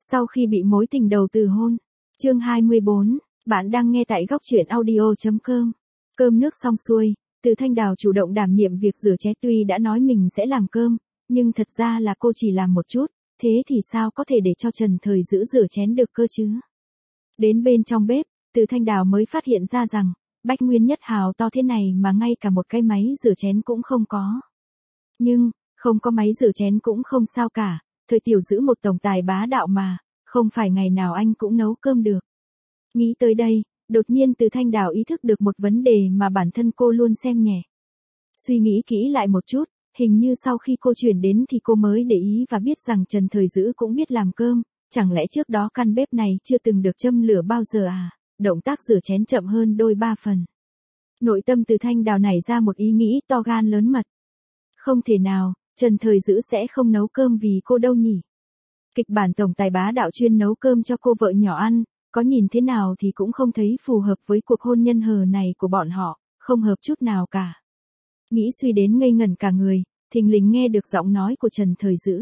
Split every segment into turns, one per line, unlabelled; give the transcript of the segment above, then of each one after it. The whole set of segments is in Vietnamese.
Sau khi bị mối tình đầu từ hôn. Chương 24, bạn đang nghe tại góc truyện audio.com. Cơm nước xong xuôi, Từ Thanh Đào chủ động đảm nhiệm việc rửa chén, tuy đã nói mình sẽ làm cơm, nhưng thật ra là cô chỉ làm một chút, thế thì sao có thể để cho Trần Thời Dữ rửa chén được cơ chứ? Đến bên trong bếp, Từ Thanh Đào mới phát hiện ra rằng, Bách Nguyên Nhất Hào to thế này mà ngay cả một cái máy rửa chén cũng không có. Nhưng, không có máy rửa chén cũng không sao cả, Thời Tiểu Dữ một tổng tài bá đạo mà, không phải ngày nào anh cũng nấu cơm được. Nghĩ tới đây, đột nhiên Từ Thanh Đào ý thức được một vấn đề mà bản thân cô luôn xem nhẹ. Suy nghĩ kỹ lại một chút, hình như sau khi cô chuyển đến thì cô mới để ý và biết rằng Trần Thời Dữ cũng biết làm cơm, chẳng lẽ trước đó căn bếp này chưa từng được châm lửa bao giờ à? Động tác rửa chén chậm hơn đôi ba phần. Nội tâm Từ Thanh Đào nảy ra một ý nghĩ to gan lớn mật. Không thể nào, Trần Thời Dữ sẽ không nấu cơm vì cô đâu nhỉ? Kịch bản tổng tài bá đạo chuyên nấu cơm cho cô vợ nhỏ ăn, có nhìn thế nào thì cũng không thấy phù hợp với cuộc hôn nhân hờ này của bọn họ, không hợp chút nào cả. Nghĩ suy đến ngây ngẩn cả người, thình lình nghe được giọng nói của Trần Thời Dữ.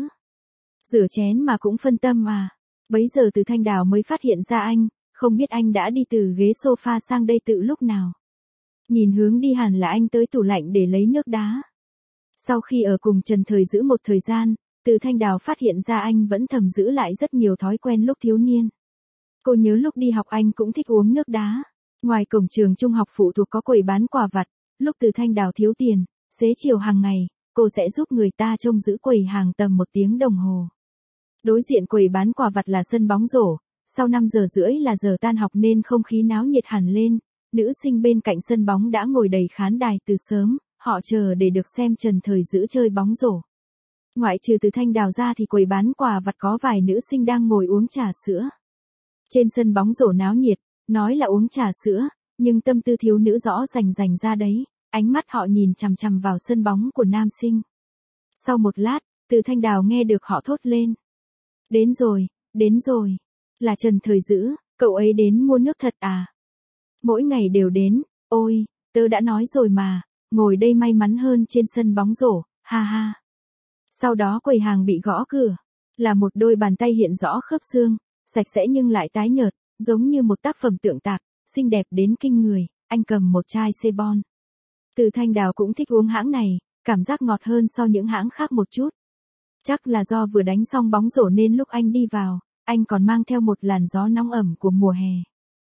Rửa chén mà cũng phân tâm à? Bấy giờ Từ Thanh Đào mới phát hiện ra anh, không biết anh đã đi từ ghế sofa sang đây từ lúc nào. Nhìn hướng đi hẳn là anh tới tủ lạnh để lấy nước đá. Sau khi ở cùng Trần Thời Dữ một thời gian, Từ Thanh Đào phát hiện ra anh vẫn thầm giữ lại rất nhiều thói quen lúc thiếu niên. Cô nhớ lúc đi học anh cũng thích uống nước đá. Ngoài cổng trường trung học phụ thuộc có quầy bán quà vặt, lúc Từ Thanh Đào thiếu tiền, xế chiều hàng ngày, cô sẽ giúp người ta trông giữ quầy hàng tầm 1 tiếng đồng hồ. Đối diện quầy bán quà vặt là sân bóng rổ, sau 5 giờ rưỡi là giờ tan học nên không khí náo nhiệt hẳn lên, nữ sinh bên cạnh sân bóng đã ngồi đầy khán đài từ sớm, họ chờ để được xem Trần Thời Dữ chơi bóng rổ. Ngoại trừ Từ Thanh Đào ra thì quầy bán quà vặt có vài nữ sinh đang ngồi uống trà sữa. Trên sân bóng rổ náo nhiệt, nói là uống trà sữa, nhưng tâm tư thiếu nữ rõ rành ra đấy, ánh mắt họ nhìn chằm chằm vào sân bóng của nam sinh. Sau một lát, Từ Thanh Đào nghe được họ thốt lên. Đến rồi, là Trần Thời Dữ, cậu ấy đến mua nước thật à? Mỗi ngày đều đến, ôi, tớ đã nói rồi mà, ngồi đây may mắn hơn trên sân bóng rổ, ha ha. Sau đó quầy hàng bị gõ cửa, là một đôi bàn tay hiện rõ khớp xương, sạch sẽ nhưng lại tái nhợt, giống như một tác phẩm tượng tạc, xinh đẹp đến kinh người, anh cầm một chai Sebon. Từ Thanh Đào cũng thích uống hãng này, cảm giác ngọt hơn so những hãng khác một chút. Chắc là do vừa đánh xong bóng rổ nên lúc anh đi vào, anh còn mang theo một làn gió nóng ẩm của mùa hè.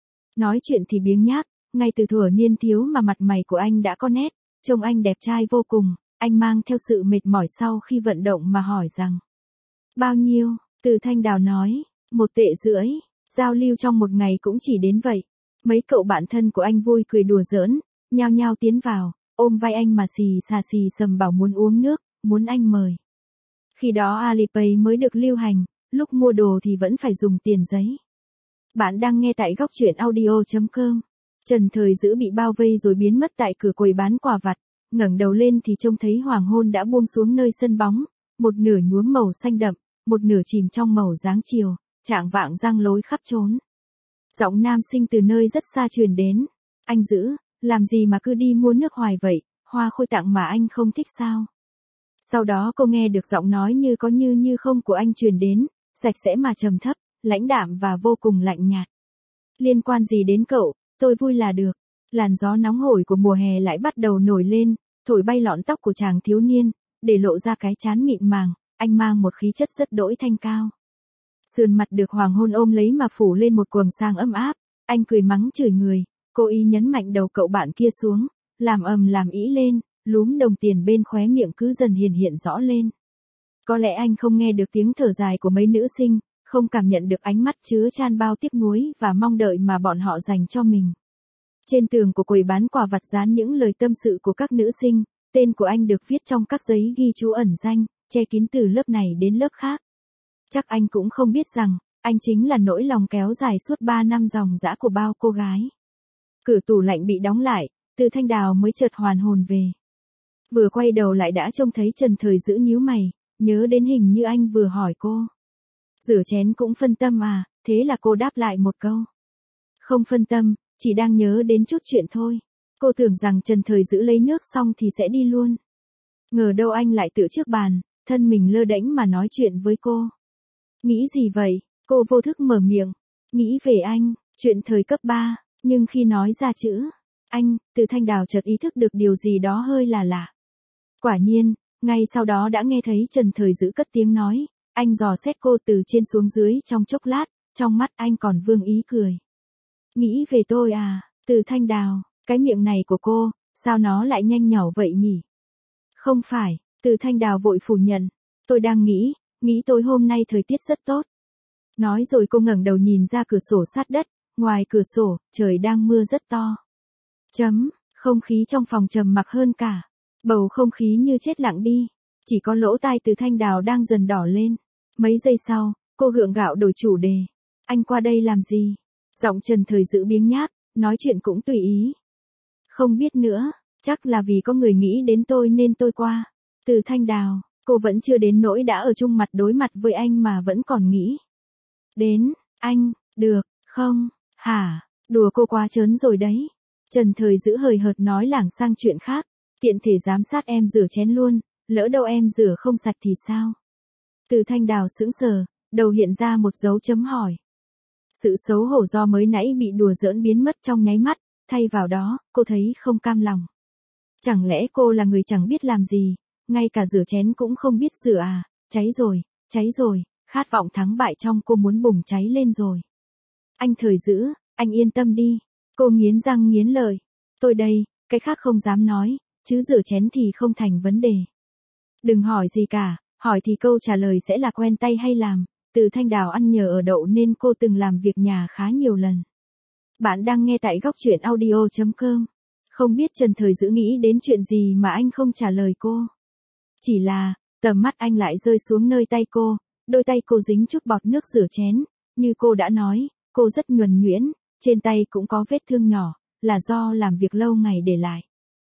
Nói chuyện thì biếng nhác, ngay từ thuở niên thiếu mà mặt mày của anh đã có nét, trông anh đẹp trai vô cùng, anh mang theo sự mệt mỏi sau khi vận động mà hỏi rằng. Bao nhiêu? Từ Thanh Đào nói, 1,50 tệ, giao lưu trong một ngày cũng chỉ đến vậy. Mấy cậu bạn thân của anh vui cười đùa giỡn, nhao nhao tiến vào, ôm vai anh mà xì xầm bảo muốn uống nước, muốn anh mời. Khi đó Alipay mới được lưu hành, lúc mua đồ thì vẫn phải dùng tiền giấy. Bạn đang nghe tại góc truyện audio.com. Trần Thời Dữ bị bao vây rồi biến mất tại cửa quầy bán quà vặt, ngẩng đầu lên thì trông thấy hoàng hôn đã buông xuống nơi sân bóng, một nửa nhuốm màu xanh đậm, một nửa chìm trong màu dáng chiều, trạng vạng giăng lối khắp trốn. Giọng nam sinh từ nơi rất xa truyền đến, anh Dữ, làm gì mà cứ đi mua nước hoài vậy, hoa khôi tặng mà anh không thích sao? Sau đó cô nghe được giọng nói như có như không của anh truyền đến, sạch sẽ mà trầm thấp, lãnh đạm và vô cùng lạnh nhạt. Liên quan gì đến cậu, tôi vui là được. Làn gió nóng hổi của mùa hè lại bắt đầu nổi lên, thổi bay lọn tóc của chàng thiếu niên, để lộ ra cái trán mịn màng, anh mang một khí chất rất đỗi thanh cao. Sườn mặt được hoàng hôn ôm lấy mà phủ lên một quầng sáng ấm áp, anh cười mắng chửi người, cố ý nhấn mạnh đầu cậu bạn kia xuống, làm ầm làm ĩ lên, lúm đồng tiền bên khóe miệng cứ dần hiện rõ lên. Có lẽ anh không nghe được tiếng thở dài của mấy nữ sinh, không cảm nhận được ánh mắt chứa chan bao tiếc nuối và mong đợi mà bọn họ dành cho mình. Trên tường của quầy bán quà vặt dán những lời tâm sự của các nữ sinh, tên của anh được viết trong các giấy ghi chú ẩn danh, che kín từ lớp này đến lớp khác. Chắc anh cũng không biết rằng, anh chính là nỗi lòng kéo dài suốt 3 năm dòng dã của bao cô gái. Cửa tủ lạnh bị đóng lại, Từ Thanh Đào mới chợt hoàn hồn về. Vừa quay đầu lại đã trông thấy Trần Thời Dữ nhíu mày, nhớ đến hình như anh vừa hỏi cô. Rửa chén cũng phân tâm à, thế là cô đáp lại một câu. Không phân tâm, chỉ đang nhớ đến chút chuyện thôi. Cô tưởng rằng Trần Thời Dữ lấy nước xong thì sẽ đi luôn. Ngờ đâu anh lại tựa trước bàn, thân mình lơ đễnh mà nói chuyện với cô. Nghĩ gì vậy? Cô vô thức mở miệng, nghĩ về anh, chuyện thời cấp 3, nhưng khi nói ra chữ anh, Từ Thanh Đào chợt ý thức được điều gì đó hơi là lạ. Quả nhiên, ngay sau đó đã nghe thấy Trần Thời Dữ cất tiếng nói, anh dò xét cô từ trên xuống dưới trong chốc lát, trong mắt anh còn vương ý cười. Nghĩ về tôi à, Từ Thanh Đào, cái miệng này của cô, sao nó lại nhanh nhỏ vậy nhỉ? Không phải, Từ Thanh Đào vội phủ nhận, tôi đang nghĩ tối hôm nay thời tiết rất tốt. Nói rồi cô ngẩng đầu nhìn ra cửa sổ sát đất, ngoài cửa sổ, trời đang mưa rất to. Không khí trong phòng trầm mặc hơn cả. Bầu không khí như chết lặng đi. Chỉ có lỗ tai Từ Thanh Đào đang dần đỏ lên. Mấy giây sau, cô gượng gạo đổi chủ đề. Anh qua đây làm gì? Giọng Trần Thời Dữ biếng nhác, nói chuyện cũng tùy ý. Không biết nữa, chắc là vì có người nghĩ đến tôi nên tôi qua. Từ Thanh Đào, cô vẫn chưa đến nỗi đã ở chung mặt đối mặt với anh mà vẫn còn nghĩ. Đến, anh, được, không, hả, đùa cô quá trớn rồi đấy. Trần Thời Dữ hời hợt nói lảng sang chuyện khác, tiện thể giám sát em rửa chén luôn, lỡ đâu em rửa không sạch thì sao? Từ Thanh Đào sững sờ, đầu hiện ra một dấu chấm hỏi. Sự xấu hổ do mới nãy bị đùa giỡn biến mất trong nháy mắt, thay vào đó, cô thấy không cam lòng. Chẳng lẽ cô là người chẳng biết làm gì, ngay cả rửa chén cũng không biết rửa à? Cháy rồi, khát vọng thắng bại trong cô muốn bùng cháy lên rồi. Anh Thời Dữ, anh yên tâm đi. Cô nghiến răng nghiến lợi. Tôi đây, cái khác không dám nói, chứ rửa chén thì không thành vấn đề. Đừng hỏi gì cả, hỏi thì câu trả lời sẽ là quen tay hay làm. Từ Thanh Đào ăn nhờ ở đậu nên cô từng làm việc nhà khá nhiều lần. Bạn đang nghe tại góc truyện audio.com. Không biết Trần Thời Dữ nghĩ đến chuyện gì mà anh không trả lời cô. Chỉ là, tầm mắt anh lại rơi xuống nơi tay cô, đôi tay cô dính chút bọt nước rửa chén. Như cô đã nói, cô rất nhuần nhuyễn, trên tay cũng có vết thương nhỏ, là do làm việc lâu ngày để lại.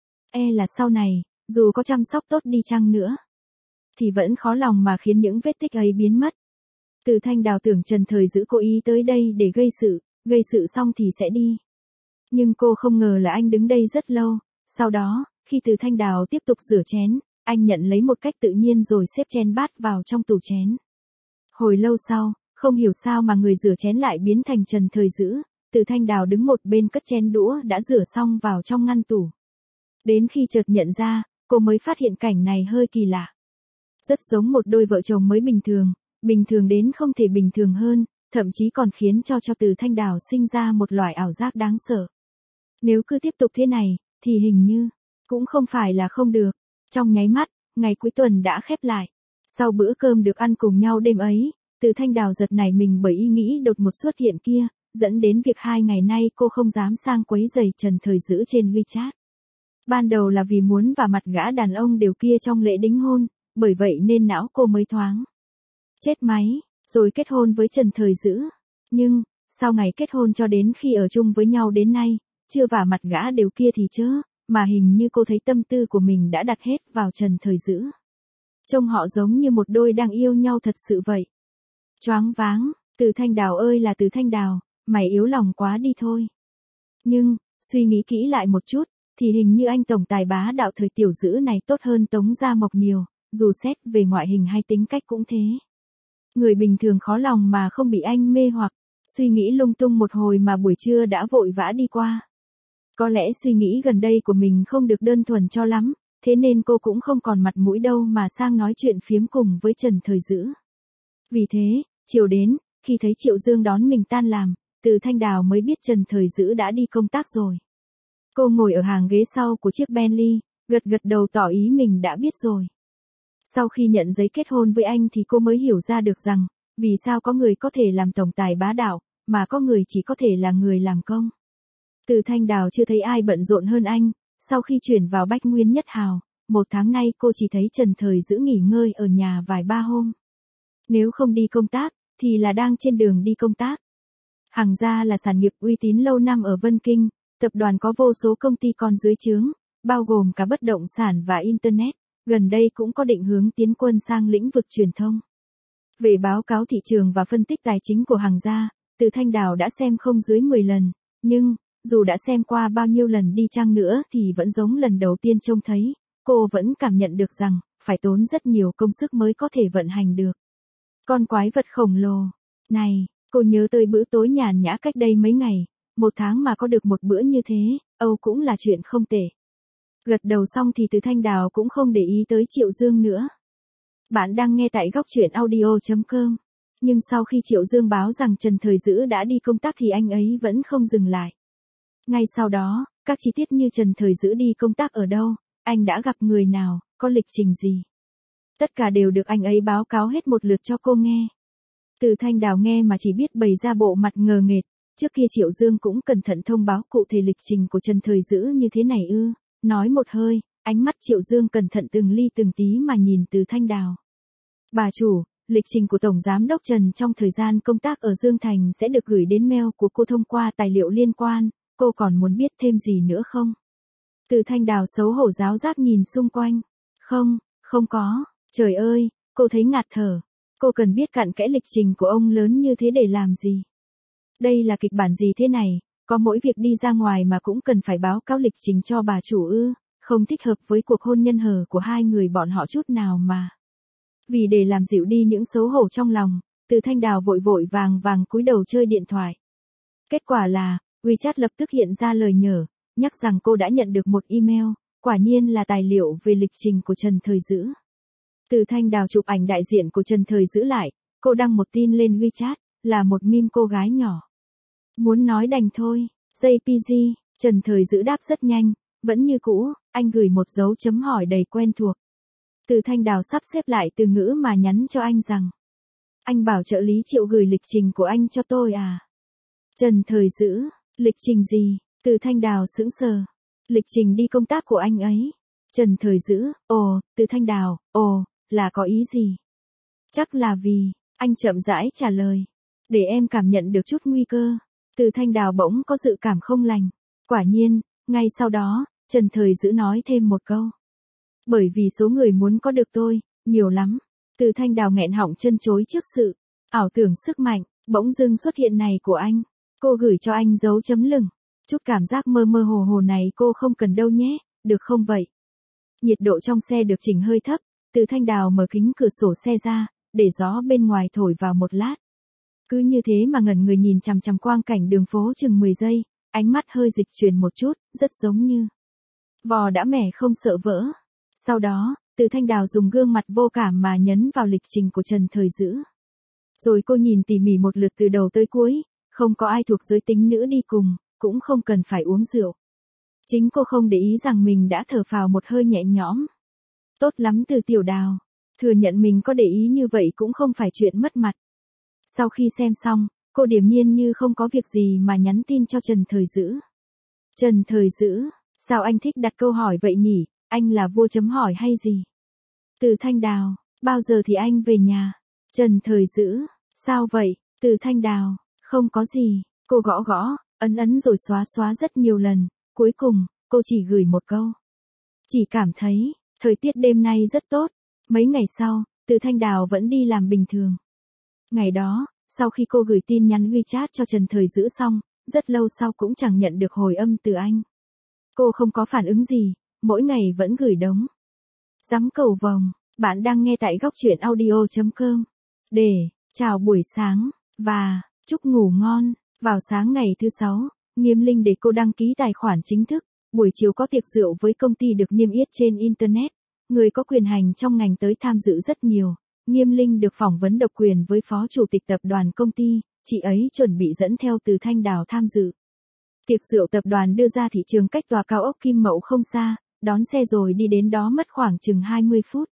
Là sau này, dù có chăm sóc tốt đi chăng nữa, thì vẫn khó lòng mà khiến những vết tích ấy biến mất. Từ Thanh Đào tưởng Trần Thời Dữ cố ý tới đây để gây sự xong thì sẽ đi. Nhưng cô không ngờ là anh đứng đây rất lâu, sau đó, khi Từ Thanh Đào tiếp tục rửa chén, anh nhận lấy một cách tự nhiên rồi xếp chén bát vào trong tủ chén. Hồi lâu sau, không hiểu sao mà người rửa chén lại biến thành Trần Thời Dữ. Từ Thanh Đào đứng một bên cất chén đũa đã rửa xong vào trong ngăn tủ. Đến khi chợt nhận ra, cô mới phát hiện cảnh này hơi kỳ lạ. Rất giống một đôi vợ chồng mới bình thường đến không thể bình thường hơn, thậm chí còn khiến cho Từ Thanh Đào sinh ra một loại ảo giác đáng sợ. Nếu cứ tiếp tục thế này, thì hình như, cũng không phải là không được. Trong nháy mắt, ngày cuối tuần đã khép lại. Sau bữa cơm được ăn cùng nhau đêm ấy, Từ Thanh Đào giật nảy mình bởi ý nghĩ đột ngột xuất hiện kia, dẫn đến việc 2 ngày nay cô không dám sang quấy rầy Trần Thời Dữ trên WeChat. Ban đầu là vì muốn vào mặt gã đàn ông đều kia trong lễ đính hôn, bởi vậy nên não cô mới thoáng chết máy, rồi kết hôn với Trần Thời Dữ. Nhưng, sau ngày kết hôn cho đến khi ở chung với nhau đến nay, chưa vào mặt gã đều kia thì chớ, mà hình như cô thấy tâm tư của mình đã đặt hết vào Trần Thời Dữ. Trông họ giống như một đôi đang yêu nhau thật sự vậy. Choáng váng, Từ Thanh Đào ơi là Từ Thanh Đào, mày yếu lòng quá đi thôi. Nhưng, suy nghĩ kỹ lại một chút, thì hình như anh tổng tài bá đạo thời Tiểu Dữ này tốt hơn Tống Gia Mộc nhiều, dù xét về ngoại hình hay tính cách cũng thế. Người bình thường khó lòng mà không bị anh mê hoặc, suy nghĩ lung tung một hồi mà buổi trưa đã vội vã đi qua. Có lẽ suy nghĩ gần đây của mình không được đơn thuần cho lắm, thế nên cô cũng không còn mặt mũi đâu mà sang nói chuyện phiếm cùng với Trần Thời Dữ. Vì thế, chiều đến, khi thấy Triệu Dương đón mình tan làm, Từ Thanh Đào mới biết Trần Thời Dữ đã đi công tác rồi. Cô ngồi ở hàng ghế sau của chiếc Bentley, gật gật đầu tỏ ý mình đã biết rồi. Sau khi nhận giấy kết hôn với anh thì cô mới hiểu ra được rằng, vì sao có người có thể làm tổng tài bá đạo, mà có người chỉ có thể là người làm công. Từ Thanh Đào chưa thấy ai bận rộn hơn anh, sau khi chuyển vào Bách Nguyên Nhất Hào, 1 tháng nay cô chỉ thấy Trần Thời Dữ nghỉ ngơi ở nhà vài ba hôm. Nếu không đi công tác, thì là đang trên đường đi công tác. Hằng Gia là sản nghiệp uy tín lâu năm ở Vân Kinh, tập đoàn có vô số công ty con dưới trướng, bao gồm cả bất động sản và Internet, gần đây cũng có định hướng tiến quân sang lĩnh vực truyền thông. Về báo cáo thị trường và phân tích tài chính của Hằng Gia, Từ Thanh Đào đã xem không dưới 10 lần, nhưng, dù đã xem qua bao nhiêu lần đi chăng nữa thì vẫn giống lần đầu tiên trông thấy, cô vẫn cảm nhận được rằng, phải tốn rất nhiều công sức mới có thể vận hành được. Con quái vật khổng lồ này, Cô nhớ tới bữa tối nhàn nhã cách đây mấy ngày, 1 tháng mà có được một bữa như thế, Âu cũng là chuyện không tệ. Gật đầu xong thì Từ Thanh Đào cũng không để ý tới Triệu Dương nữa. Bạn đang nghe tại góc truyện audio.com. Nhưng sau khi Triệu Dương báo rằng Trần Thời Dữ đã đi công tác thì anh ấy vẫn không dừng lại. Ngay sau đó, các chi tiết như Trần Thời Dữ đi công tác ở đâu, anh đã gặp người nào, có lịch trình gì. Tất cả đều được anh ấy báo cáo hết một lượt cho cô nghe. Từ Thanh Đào nghe mà chỉ biết bày ra bộ mặt ngờ nghệch, trước kia Triệu Dương cũng cẩn thận thông báo cụ thể lịch trình của Trần Thời Dữ như thế này ư. Nói một hơi, ánh mắt Triệu Dương cẩn thận từng ly từng tí mà nhìn Từ Thanh Đào. Bà chủ, lịch trình của Tổng Giám đốc Trần trong thời gian công tác ở Dương Thành sẽ được gửi đến mail của cô thông qua tài liệu liên quan, cô còn muốn biết thêm gì nữa không? Từ Thanh Đào xấu hổ giáo giác nhìn xung quanh. Không, không có, trời ơi, cô thấy ngạt thở. Cô cần biết cặn kẽ lịch trình của ông lớn như thế để làm gì? Đây là kịch bản gì thế này, có mỗi việc đi ra ngoài mà cũng cần phải báo cáo lịch trình cho bà chủ ư, không thích hợp với cuộc hôn nhân hờ của hai người bọn họ chút nào mà. Vì để làm dịu đi những xấu hổ trong lòng, Từ Thanh Đào vội vội vàng cúi đầu chơi điện thoại. Kết quả là, WeChat lập tức hiện ra lời nhở, nhắc rằng cô đã nhận được một email, quả nhiên là tài liệu về lịch trình của Trần Thời Dữ. Từ Thanh Đào chụp ảnh đại diện của Trần Thời Dữ lại, cô đăng một tin lên WeChat, là một meme cô gái nhỏ. Muốn nói đành thôi, JPG, Trần Thời Dữ đáp rất nhanh, vẫn như cũ, anh gửi một dấu chấm hỏi đầy quen thuộc. Từ Thanh Đào sắp xếp lại từ ngữ mà nhắn cho anh rằng. Anh bảo trợ lý Triệu gửi lịch trình của anh cho tôi à? Trần Thời Dữ, lịch trình gì? Từ Thanh Đào sững sờ. Lịch trình đi công tác của anh ấy. Trần Thời Dữ, Từ Thanh Đào, là có ý gì? Chắc là vì, anh chậm rãi trả lời. Để em cảm nhận được chút nguy cơ. Từ Thanh Đào bỗng có dự cảm không lành. Quả nhiên, ngay sau đó, Trần Thời Dữ nói thêm một câu. Bởi vì số người muốn có được tôi, nhiều lắm. Từ Thanh Đào nghẹn họng chân chối trước sự ảo tưởng sức mạnh, bỗng dưng xuất hiện này của anh. Cô gửi cho anh dấu chấm lửng. Chút cảm giác mơ mơ hồ hồ này cô không cần đâu nhé, được không vậy? Nhiệt độ trong xe được chỉnh hơi thấp, Từ Thanh Đào mở kính cửa sổ xe ra, để gió bên ngoài thổi vào một lát. Cứ như thế mà ngẩn người nhìn chằm chằm quang cảnh đường phố chừng 10 giây, ánh mắt hơi dịch chuyển một chút, rất giống như vò đã mẻ không sợ vỡ. Sau đó, Từ Thanh Đào dùng gương mặt vô cảm mà nhấn vào lịch trình của Trần Thời Dữ. Rồi cô nhìn tỉ mỉ một lượt từ đầu tới cuối, không có ai thuộc giới tính nữ đi cùng, cũng không cần phải uống rượu. Chính cô không để ý rằng mình đã thở phào một hơi nhẹ nhõm. Tốt lắm Từ Tiểu Đào, thừa nhận mình có để ý như vậy cũng không phải chuyện mất mặt. Sau khi xem xong, cô điềm nhiên như không có việc gì mà nhắn tin cho Trần Thời Dữ. Trần Thời Dữ, sao anh thích đặt câu hỏi vậy nhỉ, anh là vua chấm hỏi hay gì? Từ Thanh Đào, bao giờ thì anh về nhà? Trần Thời Dữ, sao vậy? Từ Thanh Đào, không có gì, cô gõ gõ, ấn rồi xóa rất nhiều lần, cuối cùng, cô chỉ gửi một câu. Chỉ cảm thấy, thời tiết đêm nay rất tốt. Mấy ngày sau, Từ Thanh Đào vẫn đi làm bình thường. Ngày đó, sau khi cô gửi tin nhắn WeChat cho Trần Thời Dữ xong, rất lâu sau cũng chẳng nhận được hồi âm từ anh. Cô không có phản ứng gì, mỗi ngày vẫn gửi đống dám cầu vồng. Bạn đang nghe tại góc truyện audio.com. Chào buổi sáng, và chúc ngủ ngon. Vào sáng ngày thứ 6, Nghiêm Linh để cô đăng ký tài khoản chính thức. Buổi chiều có tiệc rượu với công ty được niêm yết trên Internet. Người có quyền hành trong ngành tới tham dự rất nhiều. Nghiêm Linh được phỏng vấn độc quyền với phó chủ tịch tập đoàn công ty, chị ấy chuẩn bị dẫn theo Từ Thanh Đào tham dự. Tiệc rượu tập đoàn đưa ra thị trường cách tòa cao ốc Kim Mậu không xa, đón xe rồi đi đến đó mất khoảng chừng 20 phút.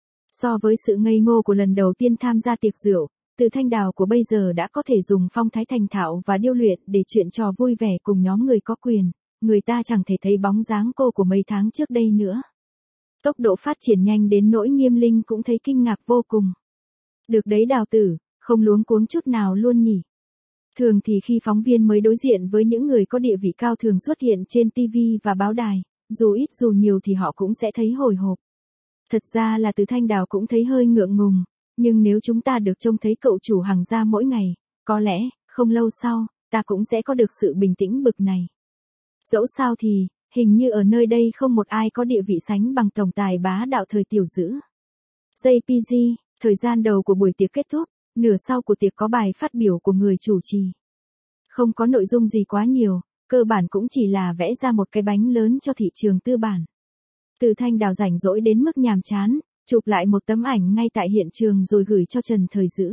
So với sự ngây ngô của lần đầu tiên tham gia tiệc rượu, Từ Thanh Đào của bây giờ đã có thể dùng phong thái thành thạo và điêu luyện để chuyện trò vui vẻ cùng nhóm người có quyền, người ta chẳng thể thấy bóng dáng cô của mấy tháng trước đây nữa. Tốc độ phát triển nhanh đến nỗi Nghiêm Linh cũng thấy kinh ngạc vô cùng. Được đấy Đào tử, không luống cuống chút nào luôn nhỉ. Thường thì khi phóng viên mới đối diện với những người có địa vị cao thường xuất hiện trên TV và báo đài, dù ít dù nhiều thì họ cũng sẽ thấy hồi hộp. Thật ra là Từ Thanh Đào cũng thấy hơi ngượng ngùng, nhưng nếu chúng ta được trông thấy cậu chủ hàng gia mỗi ngày, có lẽ, không lâu sau, ta cũng sẽ có được sự bình tĩnh bực này. Dẫu sao thì, hình như ở nơi đây không một ai có địa vị sánh bằng tổng tài bá đạo thời Tiểu Dữ. JPG, thời gian đầu của buổi tiệc kết thúc, Nửa sau của tiệc có bài phát biểu của người chủ trì. Không có nội dung gì quá nhiều, cơ bản cũng chỉ là vẽ ra một cái bánh lớn cho thị trường tư bản. Từ Thanh Đào rảnh rỗi đến mức nhàm chán, chụp lại một tấm ảnh ngay tại hiện trường rồi gửi cho Trần Thời Dữ.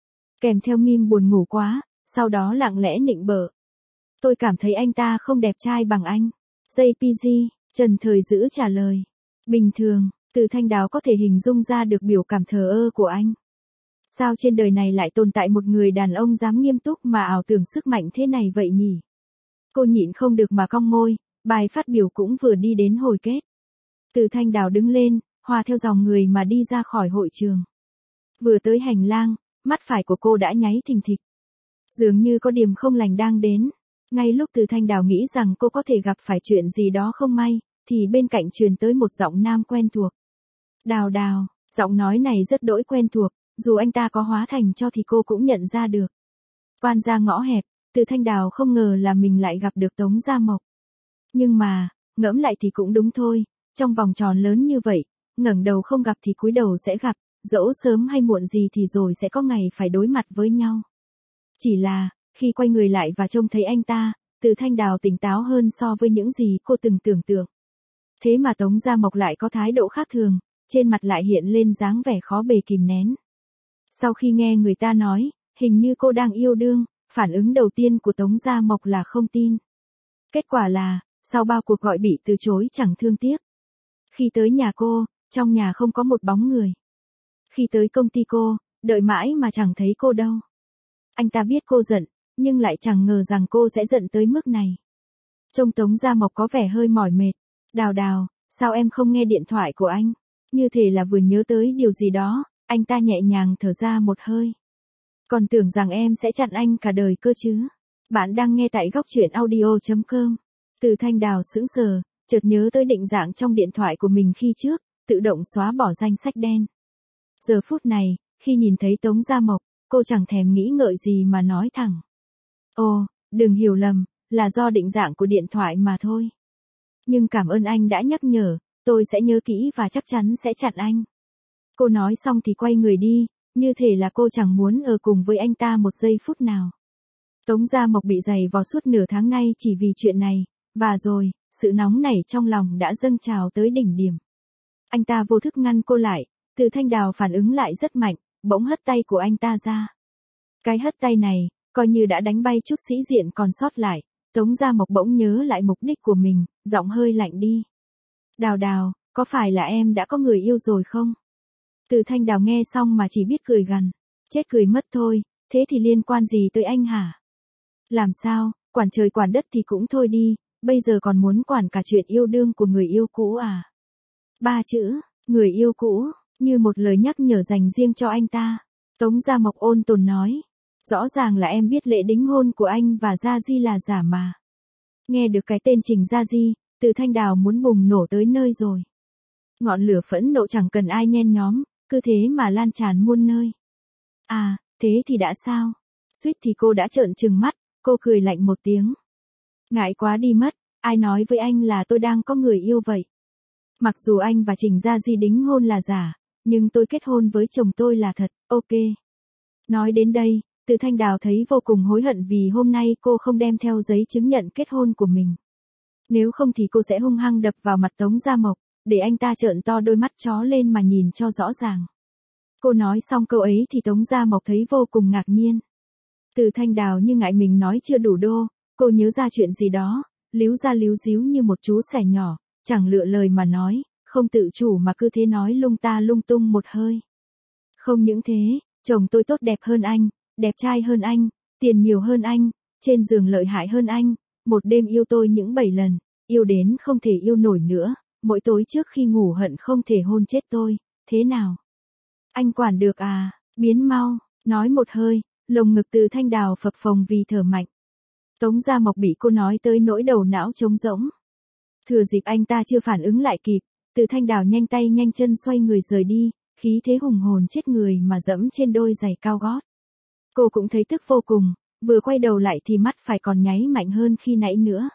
Kèm theo meme buồn ngủ quá, sau đó lặng lẽ nịnh bợ. Tôi cảm thấy anh ta không đẹp trai bằng anh. JPG, Trần Thời Dữ trả lời. Bình thường, Từ Thanh Đào có thể hình dung ra được biểu cảm thờ ơ của anh. Sao trên đời này lại tồn tại một người đàn ông dám nghiêm túc mà ảo tưởng sức mạnh thế này vậy nhỉ? Cô nhịn không được mà cong môi, bài phát biểu cũng vừa đi đến hồi kết. Từ Thanh Đào đứng lên, hòa theo dòng người mà đi ra khỏi hội trường. Vừa tới hành lang, mắt phải của cô đã nháy thình thịch. Dường như có điểm không lành đang đến. Ngay lúc Từ Thanh Đào nghĩ rằng cô có thể gặp phải chuyện gì đó không may, thì bên cạnh truyền tới một giọng nam quen thuộc. Đào Đào, giọng nói này rất đỗi quen thuộc, dù anh ta có hóa thành cho thì cô cũng nhận ra được. Quan ra ngõ hẹp, Từ Thanh Đào không ngờ là mình lại gặp được Tống Gia Mộc. Nhưng mà, ngẫm lại thì cũng đúng thôi, trong vòng tròn lớn như vậy, ngẩng đầu không gặp thì cúi đầu sẽ gặp, dẫu sớm hay muộn gì thì rồi sẽ có ngày phải đối mặt với nhau. Chỉ là, khi quay người lại và trông thấy anh ta, Từ Thanh Đào tỉnh táo hơn so với những gì cô từng tưởng tượng. Thế mà Tống Gia Mộc lại có thái độ khác thường, trên mặt lại hiện lên dáng vẻ khó bề kìm nén. Sau khi nghe người ta nói, hình như cô đang yêu đương, phản ứng đầu tiên của Tống Gia Mộc là không tin. Kết quả là, sau bao cuộc gọi bị từ chối chẳng thương tiếc. Khi tới nhà cô, trong nhà không có một bóng người. Khi tới công ty cô, đợi mãi mà chẳng thấy cô đâu. Anh ta biết cô giận, nhưng lại chẳng ngờ rằng cô sẽ giận tới mức này. Trông Tống Gia Mộc có vẻ hơi mỏi mệt. Đào Đào, sao em không nghe điện thoại của anh? Như thể là vừa nhớ tới điều gì đó, anh ta nhẹ nhàng thở ra một hơi. Còn tưởng rằng em sẽ chặn anh cả đời cơ chứ. Bạn đang nghe tại góc truyện audio.com. Từ Thanh Đào sững sờ, chợt nhớ tới định dạng trong điện thoại của mình khi trước, tự động xóa bỏ danh sách đen. Giờ phút này, khi nhìn thấy Tống Gia Mộc, cô chẳng thèm nghĩ ngợi gì mà nói thẳng. Ồ, đừng hiểu lầm, là do định dạng của điện thoại mà thôi. Nhưng cảm ơn anh đã nhắc nhở, tôi sẽ nhớ kỹ và chắc chắn sẽ chặn anh. Cô nói xong thì quay người đi, như thể là cô chẳng muốn ở cùng với anh ta một giây phút nào. Tống Gia Mộc bị giày vò suốt nửa tháng nay chỉ vì chuyện này, và rồi, sự nóng nảy trong lòng đã dâng trào tới đỉnh điểm. Anh ta vô thức ngăn cô lại, Từ Thanh Đào phản ứng lại rất mạnh, bỗng hất tay của anh ta ra. Cái hất tay này, coi như đã đánh bay chút sĩ diện còn sót lại, Tống Gia Mộc bỗng nhớ lại mục đích của mình, giọng hơi lạnh đi. Đào Đào, có phải là em đã có người yêu rồi không? Từ Thanh Đào nghe xong mà chỉ biết cười gằn. Chết cười mất thôi, thế thì liên quan gì tới anh hả? Làm sao, quản trời quản đất thì cũng thôi đi, bây giờ còn muốn quản cả chuyện yêu đương của người yêu cũ à? 3 chữ, người yêu cũ, như một lời nhắc nhở dành riêng cho anh ta. Tống Gia Mộc ôn tồn nói. Rõ ràng là em biết lễ đính hôn của anh và Gia Di là giả mà. Nghe được cái tên Trình Gia Di, Từ Thanh Đào muốn bùng nổ tới nơi rồi. Ngọn lửa phẫn nộ chẳng cần ai nhen nhóm, cứ thế mà lan tràn muôn nơi. À, thế thì đã sao? Suýt thì cô đã trợn trừng mắt, cô cười lạnh một tiếng. Ngại quá đi mất, ai nói với anh là tôi đang có người yêu vậy? Mặc dù anh và Trình Gia Di đính hôn là giả, nhưng tôi kết hôn với chồng tôi là thật, ok. Nói đến đây, Từ Thanh Đào thấy vô cùng hối hận vì hôm nay cô không đem theo giấy chứng nhận kết hôn của mình. Nếu không thì cô sẽ hung hăng đập vào mặt Tống Gia Mộc, để anh ta trợn to đôi mắt chó lên mà nhìn cho rõ ràng. Cô nói xong câu ấy thì Tống Gia Mộc thấy vô cùng ngạc nhiên. Từ Thanh Đào như ngại mình nói chưa đủ đô, cô nhớ ra chuyện gì đó, líu ra líu díu như một chú sẻ nhỏ, chẳng lựa lời mà nói, không tự chủ mà cứ thế nói lung ta lung tung một hơi. Không những thế, chồng tôi tốt đẹp hơn anh, đẹp trai hơn anh, tiền nhiều hơn anh, trên giường lợi hại hơn anh, một đêm yêu tôi những 7 lần, yêu đến không thể yêu nổi nữa, mỗi tối trước khi ngủ hận không thể hôn chết tôi, thế nào? Anh quản được à, biến mau, nói một hơi, lồng ngực Từ Thanh Đào phập phồng vì thở mạnh. Tống Gia Mộc bị cô nói tới nỗi đầu não trống rỗng. Thừa dịp anh ta chưa phản ứng lại kịp, Từ Thanh Đào nhanh tay nhanh chân xoay người rời đi, khí thế hùng hồn chết người mà dẫm trên đôi giày cao gót. Cô cũng thấy tức vô cùng, vừa quay đầu lại thì mắt phải còn nháy mạnh hơn khi nãy nữa.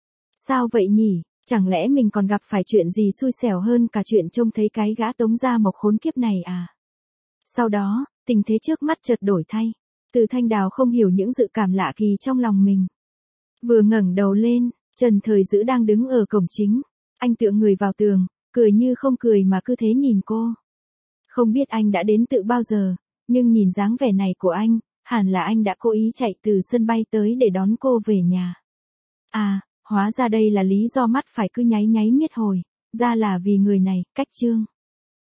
Sao vậy nhỉ, chẳng lẽ mình còn gặp phải chuyện gì xui xẻo hơn cả chuyện trông thấy cái gã Tống Gia Mộc khốn kiếp này à? Sau đó, Tình thế trước mắt chợt đổi thay. Từ Thanh Đào không hiểu những dự cảm lạ kỳ trong lòng mình. Vừa ngẩng đầu lên, Trần Thời Dữ đang đứng ở cổng chính. Anh tựa người vào tường, cười như không cười mà cứ thế nhìn cô. Không biết anh đã đến tự bao giờ, nhưng nhìn dáng vẻ này của anh, hẳn là anh đã cố ý chạy từ sân bay tới để đón cô về nhà. À, hóa ra đây là lý do mắt phải cứ nháy nháy miết hồi, ra là vì người này, Cách Trương.